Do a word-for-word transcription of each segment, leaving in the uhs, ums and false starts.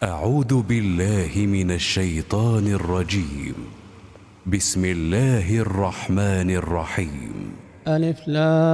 أعوذ بالله من الشيطان الرجيم. بسم الله الرحمن الرحيم. ألف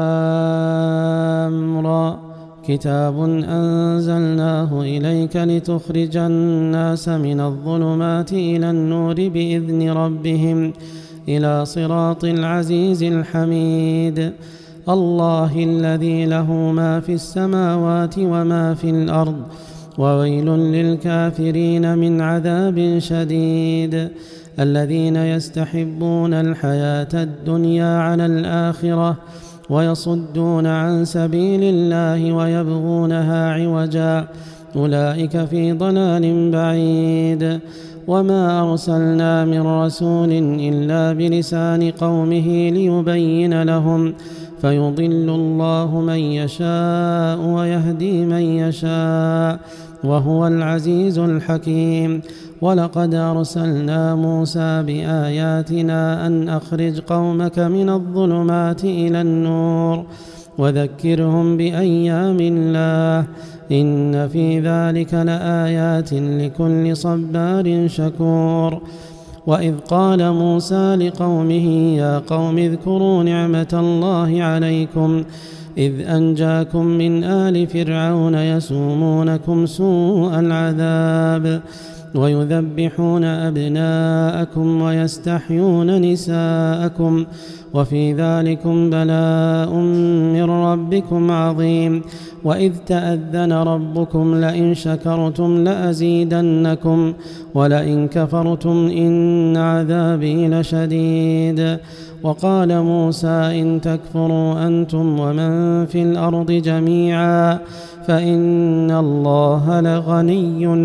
لام را. كتاب أنزلناه إليك لتخرج الناس من الظلمات إلى النور بإذن ربهم إلى صراط العزيز الحميد. الله الذي له ما في السماوات وما في الأرض، وويل للكافرين من عذاب شديد. الذين يستحبون الحياة الدنيا على الآخرة ويصدون عن سبيل الله ويبغونها عوجا، أولئك في ضلال بعيد. وما أرسلنا من رسول إلا بلسان قومه ليبين لهم، فيضل الله من يشاء ويهدي من يشاء، وهو العزيز الحكيم. ولقد أرسلنا موسى بآياتنا أن أخرج قومك من الظلمات إلى النور وذكرهم بأيام الله، إن في ذلك لآيات لكل صبار شكور. وإذ قال موسى لقومه يا قوم اذكروا نعمة الله عليكم إذ أنجاكم من آل فرعون يسومونكم سوء العذاب ويذبحون أبناءكم ويستحيون نساءكم، وفي ذلكم بلاء من ربكم عظيم. وإذ تأذن ربكم لئن شكرتم لأزيدنكم ولئن كفرتم إن عذابي لشديد. وقال موسى إن تكفروا أنتم ومن في الأرض جميعا فإن الله لغني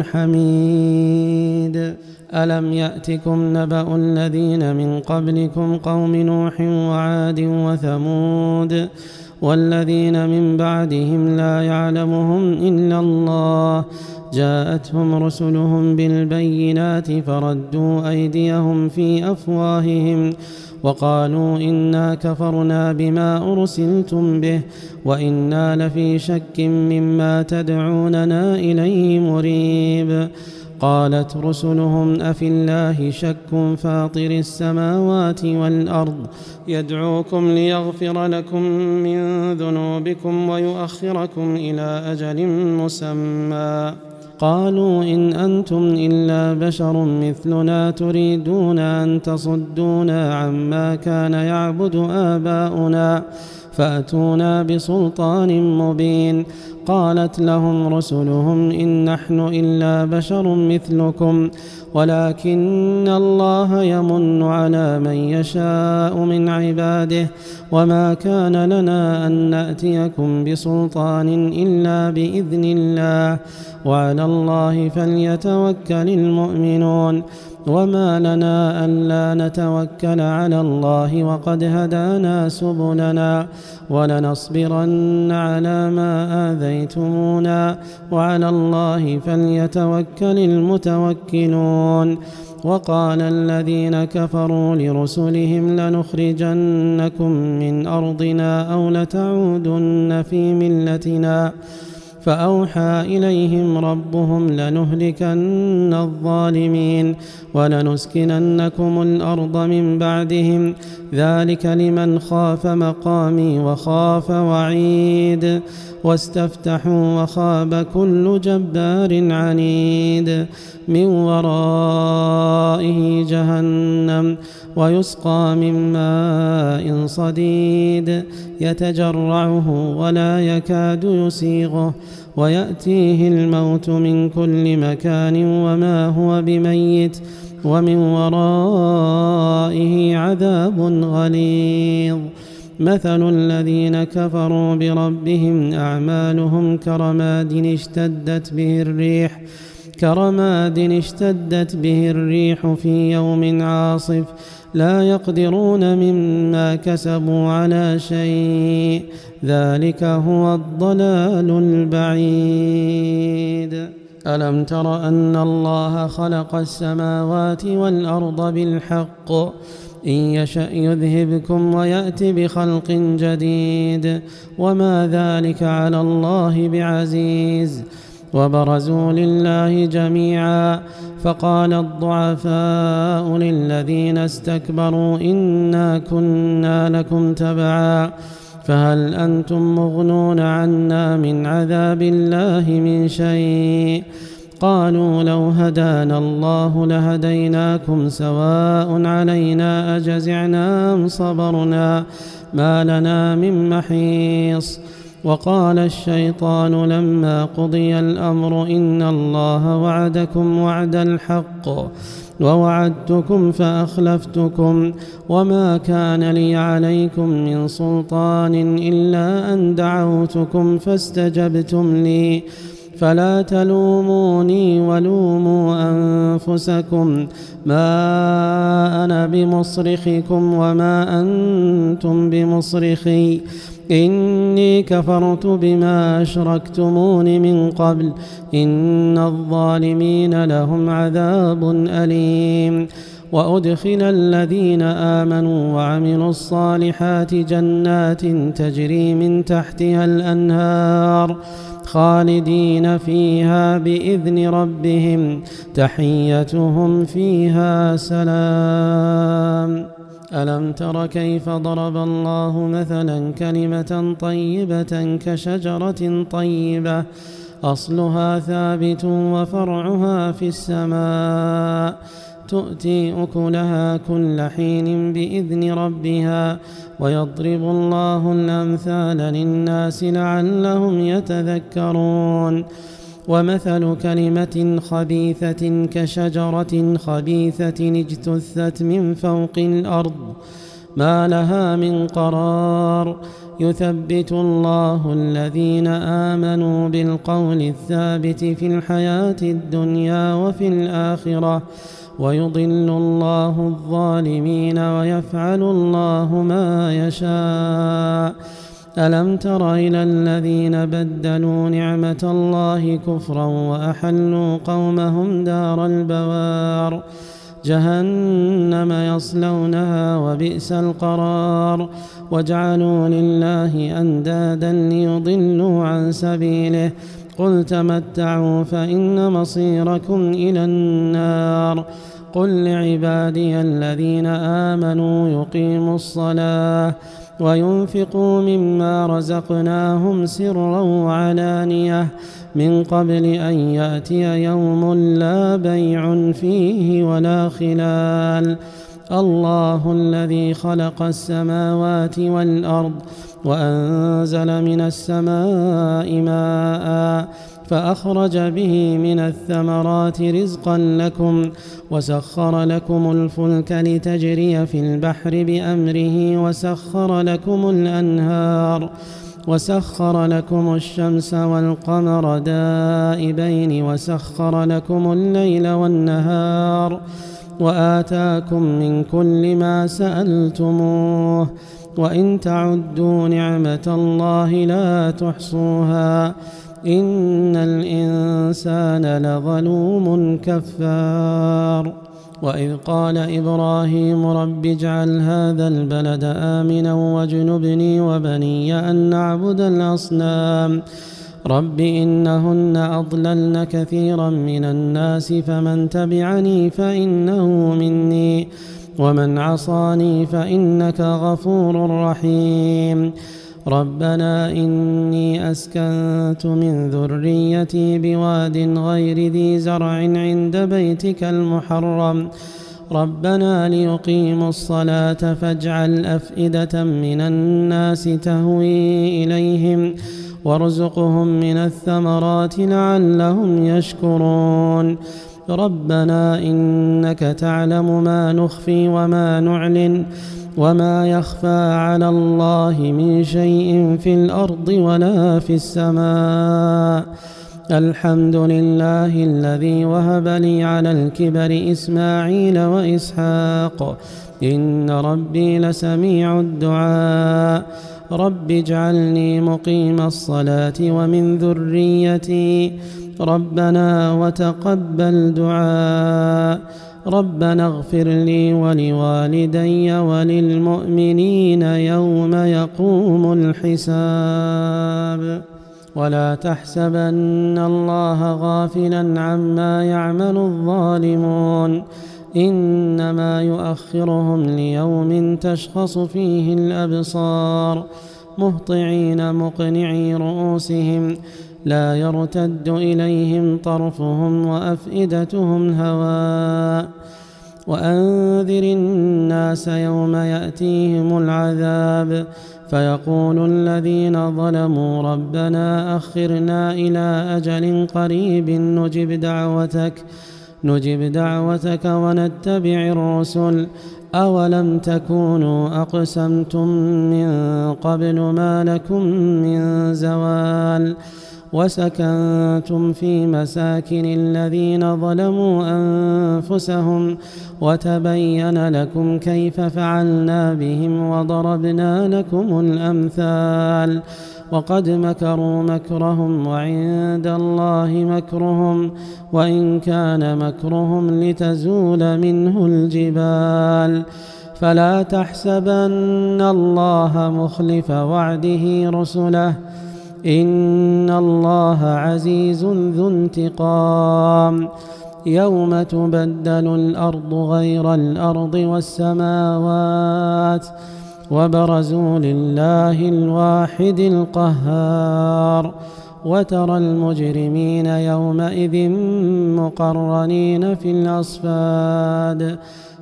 حميد. ألم يأتكم نبأ الذين من قبلكم قوم نوح وعاد وثمود والذين من بعدهم لا يعلمهم إلا الله، جاءتهم رسلهم بالبينات فردوا أيديهم في أفواههم وقالوا إنا كفرنا بما أرسلتم به وإنا لفي شك مما تدعوننا إليه مريب. قالت رسلهم أفي الله شك فاطر السماوات والأرض يدعوكم ليغفر لكم من ذنوبكم ويؤخركم إلى أجل مسمى. قالوا إن أنتم إلا بشر مثلنا تريدون أن تصدونا عما كان يعبد آباؤنا فأتونا بسلطان مبين. قالت لهم رسلهم إن نحن إلا بشر مثلكم ولكن الله يمن على من يشاء من عباده، وما كان لنا أن نأتيكم بسلطان إلا بإذن الله، وعلى الله فليتوكل المؤمنون. وما لنا ألا نتوكل على الله وقد هدانا سبلنا ولنصبرن على ما آذيتمونا وعلى الله فليتوكل المتوكلون. وقال الذين كفروا لرسلهم لنخرجنكم من أرضنا أو لتعودن في ملتنا، فأوحى إليهم ربهم لنهلكن الظالمين ولنسكننكم الأرض من بعدهم، ذلك لمن خاف مقامي وخاف وعيد. واستفتحوا وخاب كل جبار عنيد، من ورائه جهنم ويسقى من ماء صديد يتجرعه ولا يكاد يسيغه ويأتيه الموت من كل مكان وما هو بميت ومن ورائه عذاب غليظ. مثل الذين كفروا بربهم أعمالهم كرماد اشتدت به الريح كرماد اشتدت به الريح في يوم عاصف لا يقدرون مما كسبوا على شيء، ذلك هو الضلال البعيد. ألم تر أن الله خلق السماوات والأرض بالحق إن يشأ يذهبكم ويأت بخلق جديد وما ذلك على الله بعزيز. وبرزوا لله جميعا. فقال الضعفاء للذين استكبروا إنا كنا لكم تبعا فهل أنتم مغنون عنا من عذاب الله من شيء؟ قالوا لو هدانا الله لهديناكم سواء علينا أجزعنا أم صبرنا ما لنا من محيص. وقال الشيطان لما قضي الأمر إن الله وعدكم وعد الحق ووعدتكم فأخلفتكم وما كان لي عليكم من سلطان إلا أن دعوتكم فاستجبتم لي فلا تلوموني ولوموا أنفسكم ما أنا بمصرخكم وما أنتم بمصرخي إني كفرت بما أشركتمون من قبل إن الظالمين لهم عذاب أليم. وأدخل الذين آمنوا وعملوا الصالحات جنات تجري من تحتها الأنهار خالدين فيها بإذن ربهم تحيتهم فيها سلام. ألم تر كيف ضرب الله مثلا كلمة طيبة كشجرة طيبة أصلها ثابت وفرعها في السماء تؤتي أكلها كل حين بإذن ربها ويضرب الله الأمثال للناس لعلهم يتذكرون. ومثل كلمة خبيثة كشجرة خبيثة اجتثت من فوق الأرض ما لها من قرار يثبت الله الذين آمنوا بالقول الثابت في الحياة الدنيا وفي الآخرة ويضل الله الظالمين ويفعل الله ما يشاء. ألم تر إلى الذين بدلوا نعمة الله كفرا وأحلوا قومهم دار البوار جهنم يصلونها وبئس القرار وجعلوا لله أندادا ليضلوا عن سبيله قل تمتعوا فإن مصيركم إلى النار. قل لعبادي الذين آمنوا يقيموا الصلاة وينفقوا مما رزقناهم سرا وعلانية من قبل أن يأتي يوم لا بيع فيه ولا خلال. الله الذي خلق السماوات والأرض وأنزل من السماء ماء فأخرج به من الثمرات رزقا لكم وسخر لكم الفلك لتجري في البحر بأمره وسخر لكم الأنهار وسخر لكم الشمس والقمر دائبين وسخر لكم الليل والنهار وآتاكم من كل ما سألتموه وإن تعدوا نعمة الله لا تحصوها إن الإنسان لظلوم كفار. وإذ قال إبراهيم رب اجعل هذا البلد آمنا واجنبني وبني أن نعبد الأصنام رب إنهن أضللن كثيرا من الناس فمن تبعني فإنه مني ومن عصاني فإنك غفور رحيم. ربنا إني أسكنت من ذريتي بواد غير ذي زرع عند بيتك المحرم ربنا ليقيموا الصلاة فاجعل أفئدة من الناس تهوي إليهم وارزقهم من الثمرات لعلهم يشكرون. ربنا إنك تعلم ما نخفي وما نعلن وما يخفى على الله من شيء في الأرض ولا في السماء. الحمد لله الذي وهب لي على الكبر إسماعيل وإسحاق إن ربي لسميع الدعاء. رب اجعلني مقيم الصلاة ومن ذريتي ربنا وتقبل دعاء. ربنا اغفر لي ولوالدي وللمؤمنين يوم يقوم الحساب. ولا تحسبن الله غافلا عما يعمل الظالمون إنما يؤخرهم ليوم تشخص فيه الأبصار مهطعين مقنعي رؤوسهم لا يرتد إليهم طرفهم وأفئدتهم هواء وأنذر الناس يوم يأتيهم العذاب فيقول الذين ظلموا ربنا أخرنا إلى أجل قريب نجب دعوتك نجب دعوتك ونتبع الرسل أولم تكونوا أقسمتم من قبل ما لكم من زوال وسكنتم في مساكن الذين ظلموا أنفسهم وتبين لكم كيف فعلنا بهم وضربنا لكم الأمثال وقد مكروا مكرهم وعند الله مكرهم وإن كان مكرهم لتزول منه الجبال فلا تحسبن الله مخلف وعده رسله إن الله عزيز ذو انتقام يوم تبدل الأرض غير الأرض والسماوات وبرزوا لله الواحد القهار وترى المجرمين يومئذ مقرنين في الأصفاد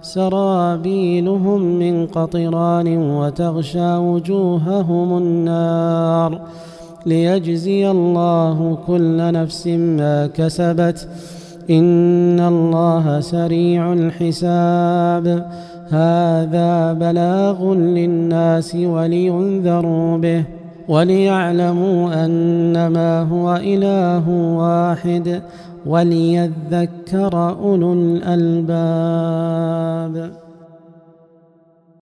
سرابيلهم من قطران وتغشى وجوههم النار ليجزي الله كل نفس ما كسبت إن الله سريع الحساب هذا بلاغ للناس ولينذروا به وليعلموا أنما هو إله واحد وليذكر أولو الألباب.